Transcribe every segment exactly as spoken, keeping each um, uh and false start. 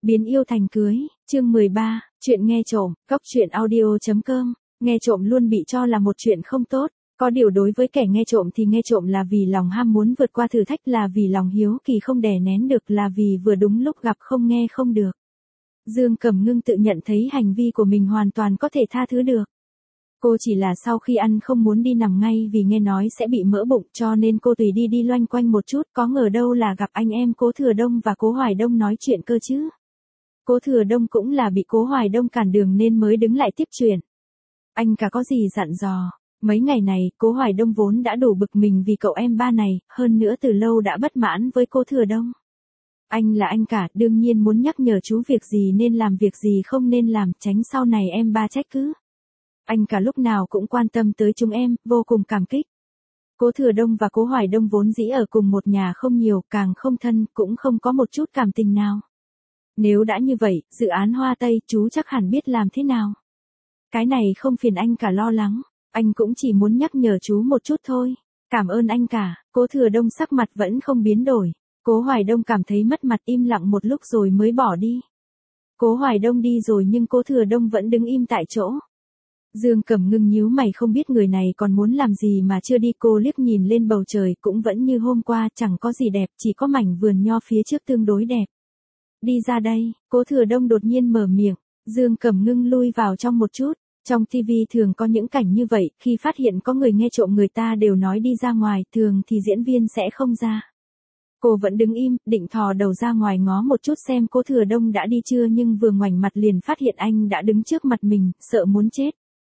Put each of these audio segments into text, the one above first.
Biến yêu thành cưới, chương mười ba, chuyện nghe trộm, góc chuyện audio.com, nghe trộm luôn bị cho là một chuyện không tốt, có điều đối với kẻ nghe trộm thì nghe trộm là vì lòng ham muốn vượt qua thử thách, là vì lòng hiếu kỳ không đè nén được, là vì vừa đúng lúc gặp không nghe không được. Dương Cẩm Ngưng tự nhận thấy hành vi của mình hoàn toàn có thể tha thứ được. Cô chỉ là sau khi ăn không muốn đi nằm ngay vì nghe nói sẽ bị mỡ bụng, cho nên cô tùy đi đi loanh quanh một chút, có ngờ đâu là gặp anh em Cố Thừa Đông và Cố Hoài Đông nói chuyện cơ chứ. Cố Thừa Đông cũng là bị Cố Hoài Đông cản đường nên mới đứng lại tiếp chuyện. Anh cả có gì dặn dò, mấy ngày này Cố Hoài Đông vốn đã đủ bực mình vì cậu em ba này, hơn nữa từ lâu đã bất mãn với Cố Thừa Đông. Anh là anh cả, đương nhiên muốn nhắc nhở chú việc gì nên làm, việc gì không nên làm, tránh sau này em ba trách cứ. Anh cả lúc nào cũng quan tâm tới chúng em, vô cùng cảm kích. Cố Thừa Đông và Cố Hoài Đông vốn dĩ ở cùng một nhà không nhiều, càng không thân, cũng không có một chút cảm tình nào. Nếu đã như vậy, dự án Hoa Tây, chú chắc hẳn biết làm thế nào. Cái này không phiền anh cả lo lắng, anh cũng chỉ muốn nhắc nhở chú một chút thôi. Cảm ơn anh cả. Cố Thừa Đông sắc mặt vẫn không biến đổi. Cố Hoài Đông cảm thấy mất mặt, im lặng một lúc rồi mới bỏ đi. Cố Hoài Đông đi rồi nhưng Cố Thừa Đông vẫn đứng im tại chỗ. Dương Cẩm Ngưng nhíu mày, không biết người này còn muốn làm gì mà chưa đi. Cô liếc nhìn lên bầu trời, cũng vẫn như hôm qua, chẳng có gì đẹp, chỉ có mảnh vườn nho phía trước tương đối đẹp. Đi ra đây, Cố Thừa Đông đột nhiên mở miệng. Dương Cẩm Ngưng lui vào trong một chút. Trong ti vi thường có những cảnh như vậy, khi phát hiện có người nghe trộm người ta đều nói đi ra ngoài, thường thì diễn viên sẽ không ra. Cô vẫn đứng im, định thò đầu ra ngoài ngó một chút xem Cố Thừa Đông đã đi chưa, nhưng vừa ngoảnh mặt liền phát hiện anh đã đứng trước mặt mình, sợ muốn chết.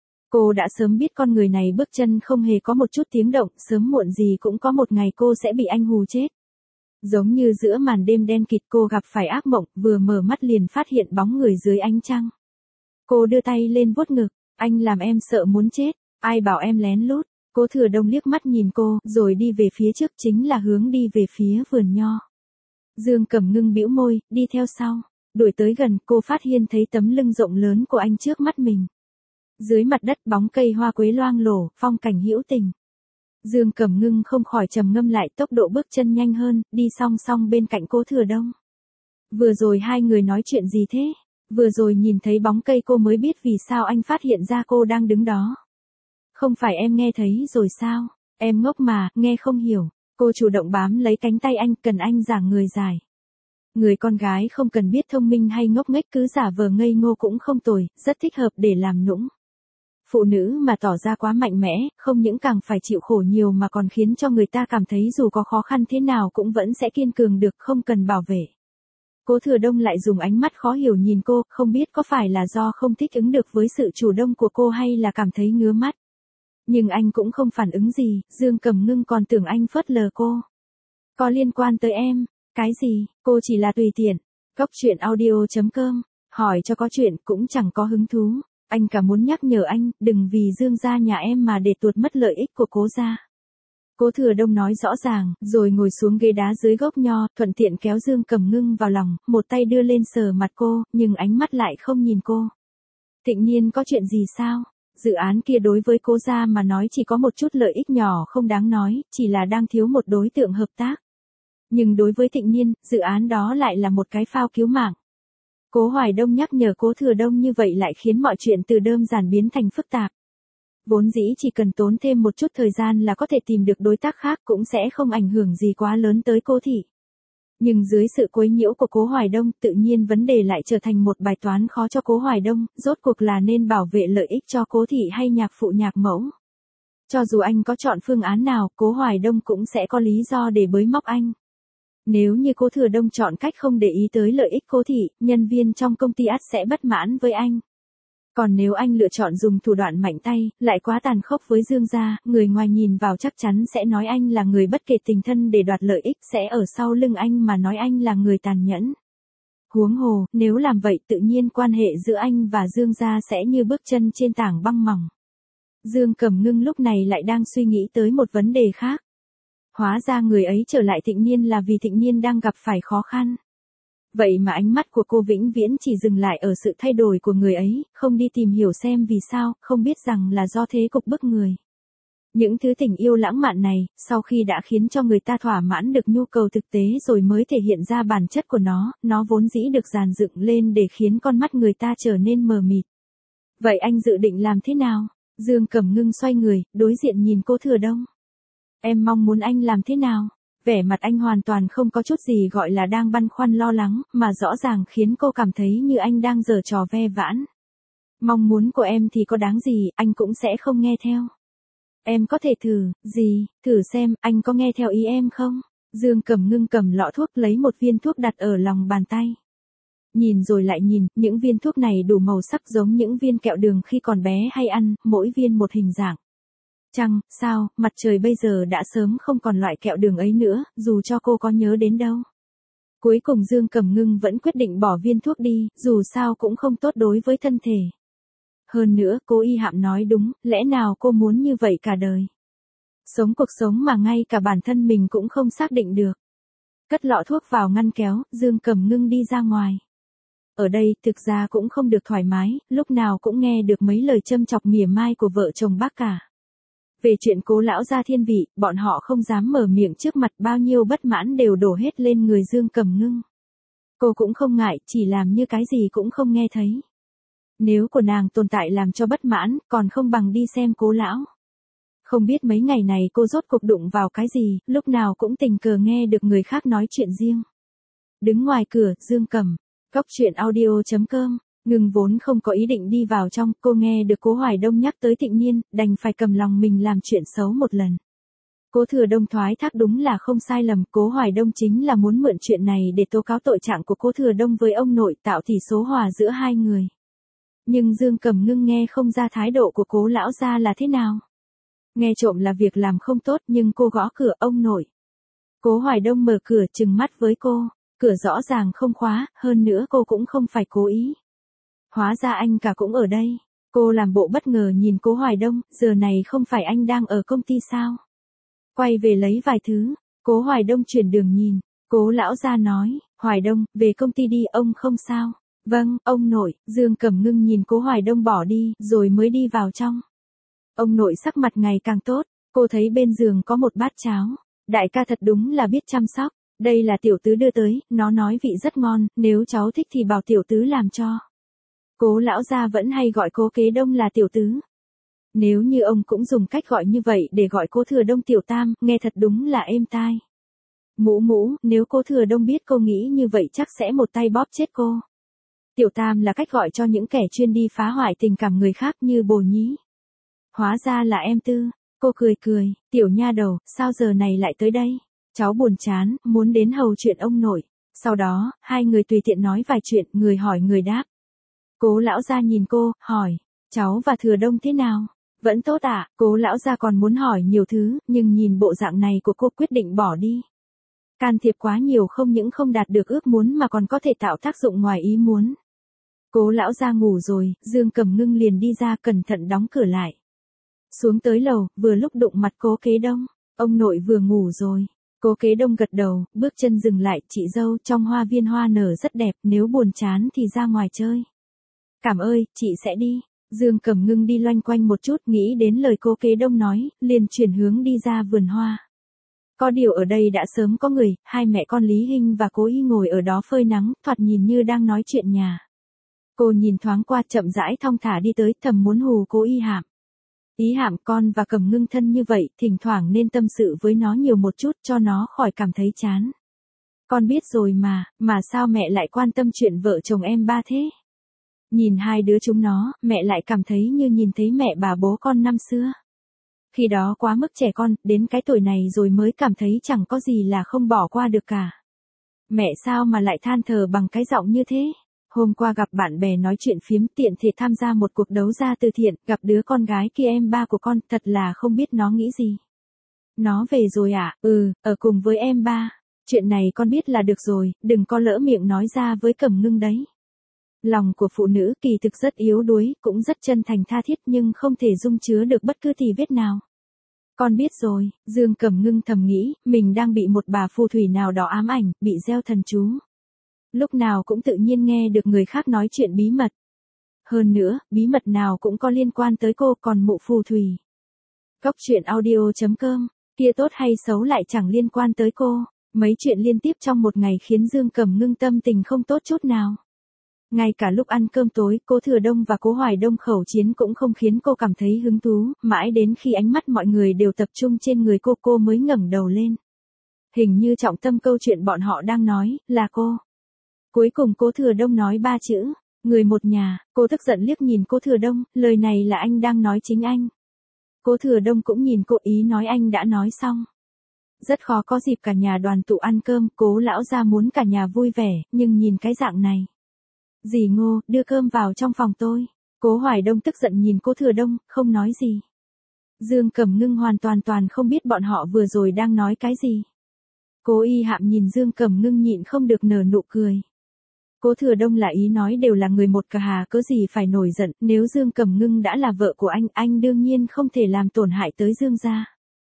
Cô đã sớm biết con người này bước chân không hề có một chút tiếng động, sớm muộn gì cũng có một ngày cô sẽ bị anh hù chết. Giống như giữa màn đêm đen kịt cô gặp phải ác mộng, vừa mở mắt liền phát hiện bóng người dưới ánh trăng. Cô đưa tay lên vuốt ngực, anh làm em sợ muốn chết, ai bảo em lén lút. Cố Thừa Đông liếc mắt nhìn cô, rồi đi về phía trước, chính là hướng đi về phía vườn nho. Dương Cẩm Ngưng bĩu môi, đi theo sau. Đuổi tới gần, cô phát hiện thấy tấm lưng rộng lớn của anh trước mắt mình. Dưới mặt đất bóng cây hoa quế loang lổ, phong cảnh hữu tình. Dương Cẩm Ngưng không khỏi trầm ngâm lại, tốc độ bước chân nhanh hơn, đi song song bên cạnh Cố Thừa Đông. Vừa rồi hai người nói chuyện gì thế? Vừa rồi nhìn thấy bóng cây cô mới biết vì sao anh phát hiện ra cô đang đứng đó. Không phải em nghe thấy rồi sao? Em ngốc mà, nghe không hiểu. Cô chủ động bám lấy cánh tay anh, cần anh giảng người dài. Người con gái không cần biết thông minh hay ngốc nghếch, cứ giả vờ ngây ngô cũng không tồi, rất thích hợp để làm nũng. Phụ nữ mà tỏ ra quá mạnh mẽ, không những càng phải chịu khổ nhiều mà còn khiến cho người ta cảm thấy dù có khó khăn thế nào cũng vẫn sẽ kiên cường được, không cần bảo vệ. Cố Thừa Đông lại dùng ánh mắt khó hiểu nhìn cô, không biết có phải là do không thích ứng được với sự chủ động của cô hay là cảm thấy ngứa mắt. Nhưng anh cũng không phản ứng gì, Dương Cẩm Ngưng còn tưởng anh phớt lờ cô. Có liên quan tới em, cái gì, cô chỉ là tùy tiện. Góc chuyện audio.com, hỏi cho có chuyện cũng chẳng có hứng thú. Anh cả muốn nhắc nhở anh, đừng vì Dương gia nhà em mà để tuột mất lợi ích của Cố gia. Cố Thừa Đông nói rõ ràng, rồi ngồi xuống ghế đá dưới gốc nho, thuận tiện kéo Dương Cẩm Ngưng vào lòng, một tay đưa lên sờ mặt cô, nhưng ánh mắt lại không nhìn cô. Thịnh Nhiên có chuyện gì sao? Dự án kia đối với Cố gia mà nói chỉ có một chút lợi ích nhỏ không đáng nói, chỉ là đang thiếu một đối tượng hợp tác. Nhưng đối với Thịnh Nhiên, dự án đó lại là một cái phao cứu mạng. Cố Hoài Đông nhắc nhở Cố Thừa Đông như vậy lại khiến mọi chuyện từ đơn giản biến thành phức tạp. Vốn dĩ chỉ cần tốn thêm một chút thời gian là có thể tìm được đối tác khác, cũng sẽ không ảnh hưởng gì quá lớn tới Cố thị. Nhưng dưới sự quấy nhiễu của Cố Hoài Đông, tự nhiên vấn đề lại trở thành một bài toán khó cho Cố Hoài Đông, rốt cuộc là nên bảo vệ lợi ích cho Cố thị hay nhạc phụ nhạc mẫu. Cho dù anh có chọn phương án nào, Cố Hoài Đông cũng sẽ có lý do để bới móc anh. Nếu như Cố Thừa Đông chọn cách không để ý tới lợi ích Cố thị, nhân viên trong công ty ắt sẽ bất mãn với anh. Còn nếu anh lựa chọn dùng thủ đoạn mạnh tay, lại quá tàn khốc với Dương gia, người ngoài nhìn vào chắc chắn sẽ nói anh là người bất kể tình thân để đoạt lợi ích, sẽ ở sau lưng anh mà nói anh là người tàn nhẫn. Huống hồ, nếu làm vậy tự nhiên quan hệ giữa anh và Dương gia sẽ như bước chân trên tảng băng mỏng. Dương Cẩm Ngưng lúc này lại đang suy nghĩ tới một vấn đề khác. Hóa ra người ấy trở lại Thịnh Nhiên là vì Thịnh Nhiên đang gặp phải khó khăn. Vậy mà ánh mắt của cô vĩnh viễn chỉ dừng lại ở sự thay đổi của người ấy, không đi tìm hiểu xem vì sao, không biết rằng là do thế cục bức người. Những thứ tình yêu lãng mạn này, sau khi đã khiến cho người ta thỏa mãn được nhu cầu thực tế rồi mới thể hiện ra bản chất của nó, nó vốn dĩ được dàn dựng lên để khiến con mắt người ta trở nên mờ mịt. Vậy anh dự định làm thế nào? Dương Cẩm Ngưng xoay người, đối diện nhìn cô Thừa Đông. Em mong muốn anh làm thế nào? Vẻ mặt anh hoàn toàn không có chút gì gọi là đang băn khoăn lo lắng, mà rõ ràng khiến cô cảm thấy như anh đang giở trò ve vãn. Mong muốn của em thì có đáng gì, anh cũng sẽ không nghe theo. Em có thể thử, gì, thử xem, anh có nghe theo ý em không? Dương Cẩm Ngưng cầm lọ thuốc lấy một viên thuốc đặt ở lòng bàn tay. Nhìn rồi lại nhìn, những viên thuốc này đủ màu sắc giống những viên kẹo đường khi còn bé hay ăn, mỗi viên một hình dạng. Chăng, sao, mặt trời bây giờ đã sớm không còn loại kẹo đường ấy nữa, dù cho cô có nhớ đến đâu. Cuối cùng Dương Cẩm Ngưng vẫn quyết định bỏ viên thuốc đi, dù sao cũng không tốt đối với thân thể. Hơn nữa, cô Y Hạm nói đúng, lẽ nào cô muốn như vậy cả đời? Sống cuộc sống mà ngay cả bản thân mình cũng không xác định được. Cất lọ thuốc vào ngăn kéo, Dương Cẩm Ngưng đi ra ngoài. Ở đây, thực ra cũng không được thoải mái, lúc nào cũng nghe được mấy lời châm chọc mỉa mai của vợ chồng bác cả. Về chuyện Cố lão gia thiên vị, bọn họ không dám mở miệng trước mặt, bao nhiêu bất mãn đều đổ hết lên người Dương Cẩm Ngưng. Cô cũng không ngại, chỉ làm như cái gì cũng không nghe thấy. Nếu của nàng tồn tại làm cho bất mãn, còn không bằng đi xem Cố lão. Không biết mấy ngày này cô rốt cuộc đụng vào cái gì, lúc nào cũng tình cờ nghe được người khác nói chuyện riêng. Đứng ngoài cửa, Dương Cẩm, Góc truyện audio chấm com. Ngưng vốn không có ý định đi vào trong, cô nghe được Cố Hoài Đông nhắc tới Thịnh Niên, đành phải cầm lòng mình làm chuyện xấu một lần. Cố Thừa Đông thoái thác đúng là không sai lầm, Cố Hoài Đông chính là muốn mượn chuyện này để tố cáo tội trạng của Cố Thừa Đông với ông nội, tạo tỷ số hòa giữa hai người. Nhưng Dương Cẩm Ngưng nghe không ra thái độ của Cố lão gia là thế nào. Nghe trộm là việc làm không tốt, nhưng cô gõ cửa, ông nội. Cố Hoài Đông mở cửa trừng mắt với cô, cửa rõ ràng không khóa, hơn nữa cô cũng không phải cố ý. Hóa ra anh cả cũng ở đây. Cô làm bộ bất ngờ nhìn Cố Hoài Đông, giờ này không phải anh đang ở công ty sao? Quay về lấy vài thứ. Cố Hoài Đông chuyển đường nhìn. Cố lão gia nói, Hoài Đông, về công ty đi, ông không sao. Vâng, ông nội. Dương Cẩm Ngưng nhìn Cố Hoài Đông bỏ đi, rồi mới đi vào trong. Ông nội sắc mặt ngày càng tốt, cô thấy bên giường có một bát cháo. Đại ca thật đúng là biết chăm sóc. Đây là tiểu tứ đưa tới, nó nói vị rất ngon, nếu cháu thích thì bảo tiểu tứ làm cho. Cố lão gia vẫn hay gọi Cố Kế Đông là tiểu tứ. Nếu như ông cũng dùng cách gọi như vậy để gọi Cố Thừa Đông tiểu tam, nghe thật đúng là êm tai. Mũ mũ, nếu Cố Thừa Đông biết cô nghĩ như vậy chắc sẽ một tay bóp chết cô. Tiểu tam là cách gọi cho những kẻ chuyên đi phá hoại tình cảm người khác như bồ nhí. Hóa ra là em Tư. Cô cười cười, tiểu nha đầu, sao giờ này lại tới đây? Cháu buồn chán, muốn đến hầu chuyện ông nội. Sau đó, hai người tùy tiện nói vài chuyện, người hỏi người đáp. Cố lão gia nhìn cô, hỏi, cháu và Thừa Đông thế nào? Vẫn tốt ạ, à? Cố lão gia còn muốn hỏi nhiều thứ, nhưng nhìn bộ dạng này của cô quyết định bỏ đi. Can thiệp quá nhiều không những không đạt được ước muốn mà còn có thể tạo tác dụng ngoài ý muốn. Cố lão gia ngủ rồi, Dương Cẩm Ngưng liền đi ra cẩn thận đóng cửa lại. Xuống tới lầu, vừa lúc đụng mặt Cố Kế Đông, ông nội vừa ngủ rồi. Cố Kế Đông gật đầu, bước chân dừng lại, chị dâu, trong hoa viên hoa nở rất đẹp, nếu buồn chán thì ra ngoài chơi. Cảm ơi, chị sẽ đi. Dương Cẩm Ngưng đi loanh quanh một chút, nghĩ đến lời Cố Kế Đông nói, liền chuyển hướng đi ra vườn hoa. Có điều ở đây đã sớm có người, hai mẹ con Lý Hinh và Cố Y ngồi ở đó phơi nắng, thoạt nhìn như đang nói chuyện nhà. Cô nhìn thoáng qua chậm rãi thong thả đi tới, thầm muốn hù Cố Y Hạm. Ý Hạm, con và Cẩm Ngưng thân như vậy, thỉnh thoảng nên tâm sự với nó nhiều một chút cho nó khỏi cảm thấy chán. Con biết rồi mà, mà sao mẹ lại quan tâm chuyện vợ chồng em ba thế? Nhìn hai đứa chúng nó, mẹ lại cảm thấy như nhìn thấy mẹ bà bố con năm xưa. Khi đó quá mức trẻ con, đến cái tuổi này rồi mới cảm thấy chẳng có gì là không bỏ qua được cả. Mẹ sao mà lại than thở bằng cái giọng như thế? Hôm qua gặp bạn bè nói chuyện phiếm, tiện thể tham gia một cuộc đấu giá từ thiện, gặp đứa con gái kia em ba của con, thật là không biết nó nghĩ gì. Nó về rồi à? Ừ, ở cùng với em ba. Chuyện này con biết là được rồi, đừng có lỡ miệng nói ra với Cẩm Ngưng đấy. Lòng của phụ nữ kỳ thực rất yếu đuối, cũng rất chân thành tha thiết nhưng không thể dung chứa được bất cứ tì vết nào. Con biết rồi, Dương Cẩm Ngưng thầm nghĩ, mình đang bị một bà phù thủy nào đó ám ảnh, bị gieo thần chú. Lúc nào cũng tự nhiên nghe được người khác nói chuyện bí mật. Hơn nữa, bí mật nào cũng có liên quan tới cô, còn mụ phù thủy. Cóc truyện audio chấm com, kia tốt hay xấu lại chẳng liên quan tới cô. Mấy chuyện liên tiếp trong một ngày khiến Dương Cẩm Ngưng tâm tình không tốt chút nào. Ngay cả lúc ăn cơm tối, Cố Thừa Đông và Cố Hoài Đông khẩu chiến cũng không khiến cô cảm thấy hứng thú, mãi đến khi ánh mắt mọi người đều tập trung trên người cô cô mới ngẩng đầu lên. Hình như trọng tâm câu chuyện bọn họ đang nói, là cô. Cuối cùng Cố Thừa Đông nói ba chữ, người một nhà, cô tức giận liếc nhìn Cố Thừa Đông, lời này là anh đang nói chính anh. Cố Thừa Đông cũng nhìn cô, ý nói anh đã nói xong. Rất khó có dịp cả nhà đoàn tụ ăn cơm, Cố lão gia muốn cả nhà vui vẻ, nhưng nhìn cái dạng này. Dì Ngô, đưa cơm vào trong phòng tôi. Cố Hoài Đông tức giận nhìn Cố Thừa Đông, không nói gì. Dương Cẩm Ngưng hoàn toàn toàn không biết bọn họ vừa rồi đang nói cái gì. Cố Y Hạm nhìn Dương Cẩm Ngưng nhịn không được nở nụ cười. Cố Thừa Đông là ý nói đều là người một cả hà, cớ gì phải nổi giận, nếu Dương Cẩm Ngưng đã là vợ của anh, anh đương nhiên không thể làm tổn hại tới Dương gia.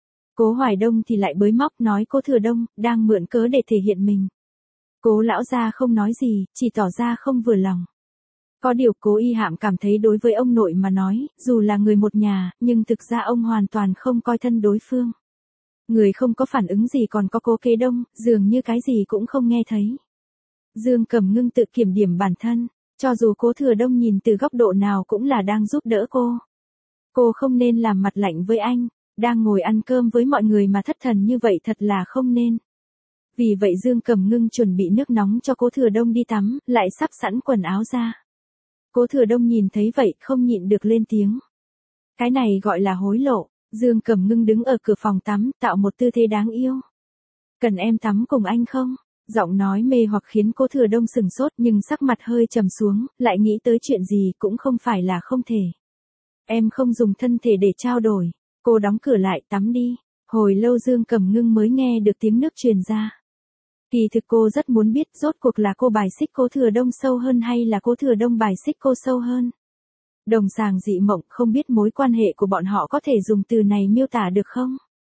Cố Hoài Đông thì lại bới móc nói Cố Thừa Đông, đang mượn cớ để thể hiện mình. Cố lão gia không nói gì, chỉ tỏ ra không vừa lòng. Có điều Cố Y Hạm cảm thấy đối với ông nội mà nói, dù là người một nhà, nhưng thực ra ông hoàn toàn không coi thân đối phương. Người không có phản ứng gì còn có Cố Kế Đông, dường như cái gì cũng không nghe thấy. Dương Cẩm Ngưng tự kiểm điểm bản thân, cho dù Cố Thừa Đông nhìn từ góc độ nào cũng là đang giúp đỡ cô. Cô không nên làm mặt lạnh với anh, đang ngồi ăn cơm với mọi người mà thất thần như vậy thật là không nên. Vì vậy Dương Cẩm Ngưng chuẩn bị nước nóng cho Cố Thừa Đông đi tắm, lại sắp sẵn quần áo ra. Cố Thừa Đông nhìn thấy vậy không nhịn được lên tiếng. Cái này gọi là hối lộ. Dương Cẩm Ngưng đứng ở cửa phòng tắm, tạo một tư thế đáng yêu. Cần em tắm cùng anh không? Giọng nói mê hoặc khiến Cố Thừa Đông sừng sốt nhưng sắc mặt hơi trầm xuống, lại nghĩ tới chuyện gì cũng không phải là không thể. Em không dùng thân thể để trao đổi. Cô đóng cửa lại, tắm đi. Hồi lâu Dương Cẩm Ngưng mới nghe được tiếng nước truyền ra. Kỳ thực cô rất muốn biết rốt cuộc là cô bài xích Cố Thừa Đông sâu hơn hay là Cố Thừa Đông bài xích cô sâu hơn. Đồng sàng dị mộng, không biết mối quan hệ của bọn họ có thể dùng từ này miêu tả được không?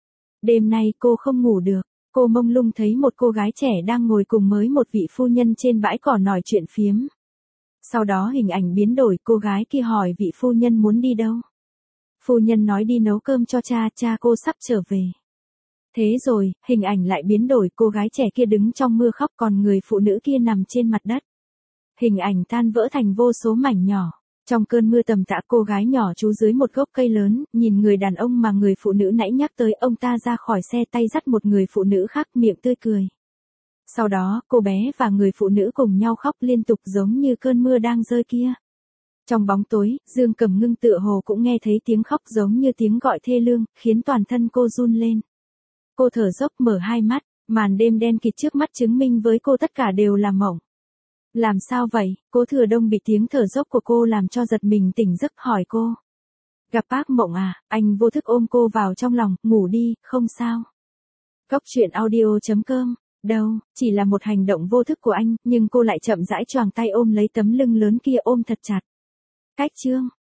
Đêm nay cô không ngủ được, cô mông lung thấy một cô gái trẻ đang ngồi cùng với một vị phu nhân trên bãi cỏ nói chuyện phiếm. Sau đó hình ảnh biến đổi, cô gái kia hỏi vị phu nhân muốn đi đâu. Phu nhân nói đi nấu cơm cho cha, cha cô sắp trở về. Thế rồi, hình ảnh lại biến đổi, cô gái trẻ kia đứng trong mưa khóc còn người phụ nữ kia nằm trên mặt đất. Hình ảnh tan vỡ thành vô số mảnh nhỏ. Trong cơn mưa tầm tã, cô gái nhỏ trú dưới một gốc cây lớn, nhìn người đàn ông mà người phụ nữ nãy nhắc tới, ông ta ra khỏi xe tay dắt một người phụ nữ khác, miệng tươi cười. Sau đó, cô bé và người phụ nữ cùng nhau khóc liên tục giống như cơn mưa đang rơi kia. Trong bóng tối, Dương Cẩm Ngưng tựa hồ cũng nghe thấy tiếng khóc giống như tiếng gọi thê lương, khiến toàn thân cô run lên. Cô thở dốc mở hai mắt, màn đêm đen kịt trước mắt chứng minh với cô tất cả đều là mộng. Làm sao vậy? Cố Thừa Đông bị tiếng thở dốc của cô làm cho giật mình tỉnh giấc, hỏi cô. Gặp ác mộng à? Anh vô thức ôm cô vào trong lòng, ngủ đi, không sao. Cóc truyện audio chấm com, đâu, chỉ là một hành động vô thức của anh, nhưng cô lại chậm rãi choàng tay ôm lấy tấm lưng lớn kia, ôm thật chặt. Cách chương.